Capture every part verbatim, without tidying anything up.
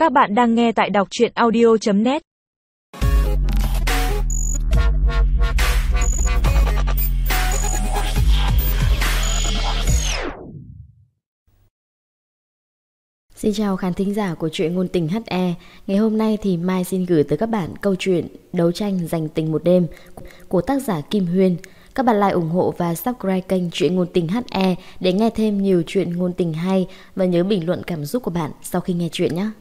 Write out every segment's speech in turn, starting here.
Các bạn đang nghe tại đọc truyện audio chấm net. Xin chào khán thính giả của truyện ngôn tình hát e. Ngày hôm nay thì Mai xin gửi tới các bạn câu chuyện Đấu tranh giành tình một đêm của tác giả Kim Huyên. Các bạn like ủng hộ và subscribe kênh truyện ngôn tình hát e để nghe thêm nhiều chuyện ngôn tình hay, và nhớ bình luận cảm xúc của bạn sau khi nghe chuyện nhé.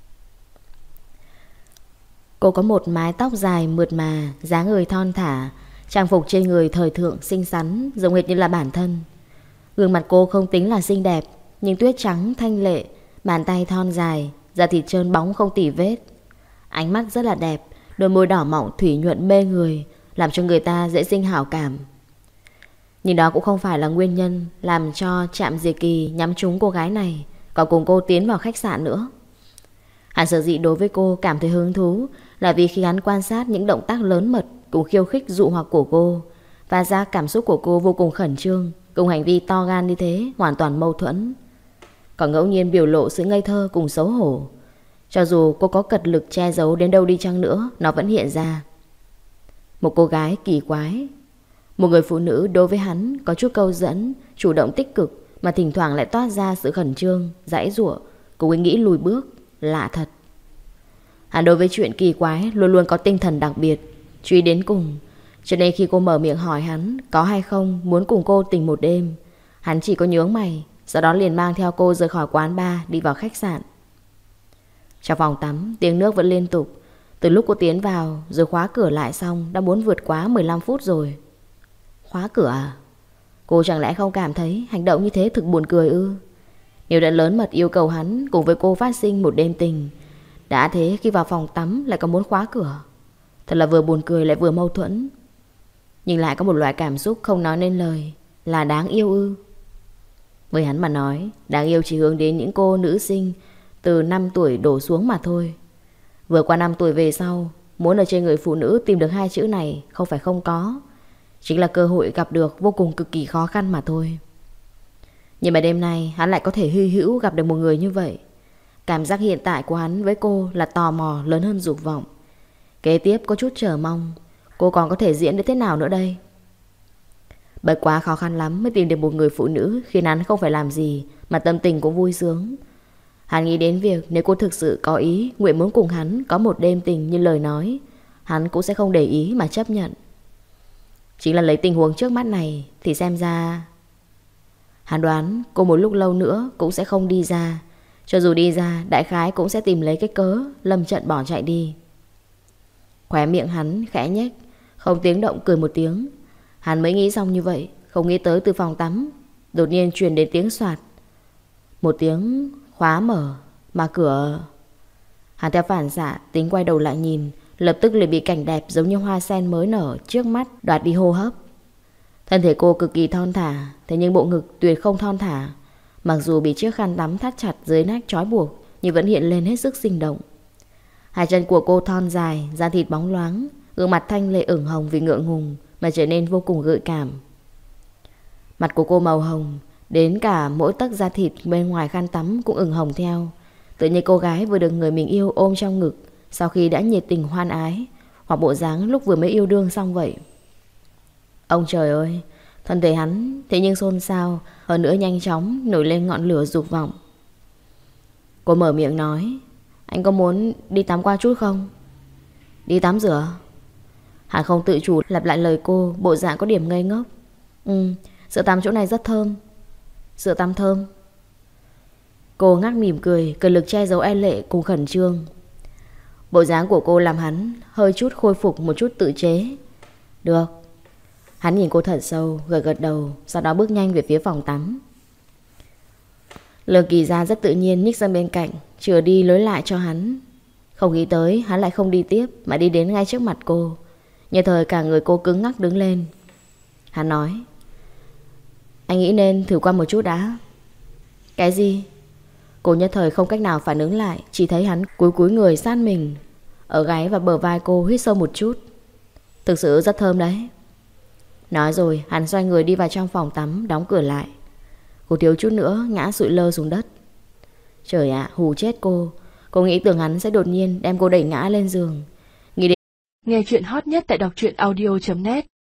Cô có một mái tóc dài mượt mà, dáng người thon thả, trang phục trên người thời thượng xinh xắn, giống hệt như là bản thân. Gương mặt cô không tính là xinh đẹp, nhưng tuyết trắng thanh lệ, bàn tay thon dài, da thịt trơn bóng không tì vết. Ánh mắt rất là đẹp, đôi môi đỏ mọng thủy nhuận mê người, làm cho người ta dễ sinh hảo cảm. Nhưng đó cũng không phải là nguyên nhân làm cho Trạm Diệt Kỳ nhắm trúng cô gái này, còn cùng cô tiến vào khách sạn nữa. Hắn sở dĩ đối với cô cảm thấy hứng thú là vì khi hắn quan sát những động tác lớn mật cùng khiêu khích dụ hoặc của cô, và ra cảm xúc của cô vô cùng khẩn trương, cùng hành vi to gan như thế hoàn toàn mâu thuẫn. Còn ngẫu nhiên biểu lộ sự ngây thơ cùng xấu hổ, cho dù cô có cật lực che giấu đến đâu đi chăng nữa, nó vẫn hiện ra. Một cô gái kỳ quái, một người phụ nữ đối với hắn có chút câu dẫn, chủ động tích cực, mà thỉnh thoảng lại toát ra sự khẩn trương, giãy giụa, cùng ý nghĩ lùi bước, lạ thật. Hắn đối với chuyện kỳ quái luôn luôn có tinh thần đặc biệt, truy đến cùng. Cho nên khi cô mở miệng hỏi hắn có hay không muốn cùng cô tình một đêm, hắn chỉ có nhướng mày, sau đó liền mang theo cô rời khỏi quán bar, đi vào khách sạn. Trong phòng tắm, tiếng nước vẫn liên tục. Từ lúc cô tiến vào rồi khóa cửa lại xong, đã muốn vượt quá mười lăm phút rồi. Khóa cửa à? Cô chẳng lẽ không cảm thấy hành động như thế thực buồn cười ư? Nếu đã lớn mật yêu cầu hắn cùng với cô phát sinh một đêm tình, đã thế khi vào phòng tắm lại còn muốn khóa cửa, thật là vừa buồn cười lại vừa mâu thuẫn. Nhưng lại có một loại cảm xúc không nói nên lời, là đáng yêu ư? Với hắn mà nói, đáng yêu chỉ hướng đến những cô nữ sinh từ năm tuổi đổ xuống mà thôi. Vừa qua năm tuổi về sau, muốn ở trên người phụ nữ tìm được hai chữ này không phải không có, chính là cơ hội gặp được vô cùng cực kỳ khó khăn mà thôi. Nhưng mà đêm nay hắn lại có thể hy hữu gặp được một người như vậy. Cảm giác hiện tại của hắn với cô là tò mò lớn hơn dục vọng. Kế tiếp có chút chờ mong cô còn có thể diễn đến thế nào nữa đây. Bởi quá khó khăn lắm mới tìm được một người phụ nữ khiến hắn không phải làm gì mà tâm tình cũng vui sướng. Hắn nghĩ đến việc nếu cô thực sự có ý nguyện muốn cùng hắn có một đêm tình như lời nói, hắn cũng sẽ không để ý mà chấp nhận. Chính là lấy tình huống trước mắt này thì xem ra hắn đoán cô một lúc lâu nữa cũng sẽ không đi ra. Cho dù đi ra, đại khái cũng sẽ tìm lấy cái cớ lâm trận bỏ chạy đi. Khóe miệng hắn khẽ nhếch, không tiếng động cười một tiếng. Hắn mới nghĩ xong như vậy, không nghĩ tới từ phòng tắm đột nhiên truyền đến tiếng soạt. Một tiếng khóa mở, mà cửa... Hắn theo phản xạ tính quay đầu lại nhìn, lập tức liền bị cảnh đẹp giống như hoa sen mới nở trước mắt đoạt đi hô hấp. Thân thể cô cực kỳ thon thả, thế nhưng bộ ngực tuyệt không thon thả. Mặc dù bị chiếc khăn tắm thắt chặt dưới nách trói buộc, nhưng vẫn hiện lên hết sức sinh động. Hai chân của cô thon dài, da thịt bóng loáng, gương mặt thanh lệ ửng hồng vì ngượng ngùng mà trở nên vô cùng gợi cảm. Mặt của cô màu hồng, đến cả mỗi tấc da thịt bên ngoài khăn tắm cũng ửng hồng theo. Tự như cô gái vừa được người mình yêu ôm trong ngực sau khi đã nhiệt tình hoan ái, hoặc bộ dáng lúc vừa mới yêu đương xong vậy. Ông trời ơi, thân thể hắn thế nhưng xôn xao, hơn nữa nhanh chóng nổi lên ngọn lửa dục vọng. Cô mở miệng nói, anh có muốn đi tắm qua chút không? Đi tắm rửa? Hắn không tự chủ lặp lại lời cô, bộ dạng có điểm ngây ngốc. Ừ, sữa tắm chỗ này rất thơm. Sữa tắm thơm? Cô ngắt mỉm cười, cật lực che giấu e lệ cùng khẩn trương. Bộ dáng của cô làm hắn hơi chút khôi phục một chút tự chế. Được. Hắn nhìn cô thật sâu, gật gật đầu, sau đó bước nhanh về phía phòng tắm. Lương Kỳ Gia rất tự nhiên nhích sang bên cạnh, chừa đi lối lại cho hắn. Không nghĩ tới hắn lại không đi tiếp mà đi đến ngay trước mặt cô. Nhất thời cả người cô cứng ngắc đứng lên. Hắn nói, anh nghĩ nên thử qua một chút đã. Cái gì? Cô nhất thời không cách nào phản ứng lại, chỉ thấy hắn cúi cúi người sát mình. Ở gáy và bờ vai cô hít sâu một chút. Thực sự rất thơm đấy. Nói rồi hắn xoay người đi vào trong phòng tắm, đóng cửa lại. Cô thiếu chút nữa ngã sụi lơ xuống đất. Trời ạ, hù chết cô. Cô nghĩ tưởng hắn sẽ đột nhiên đem cô đẩy ngã lên giường. Nghĩ đến... Nghe chuyện hot nhất tại đọc truyện audio chấm net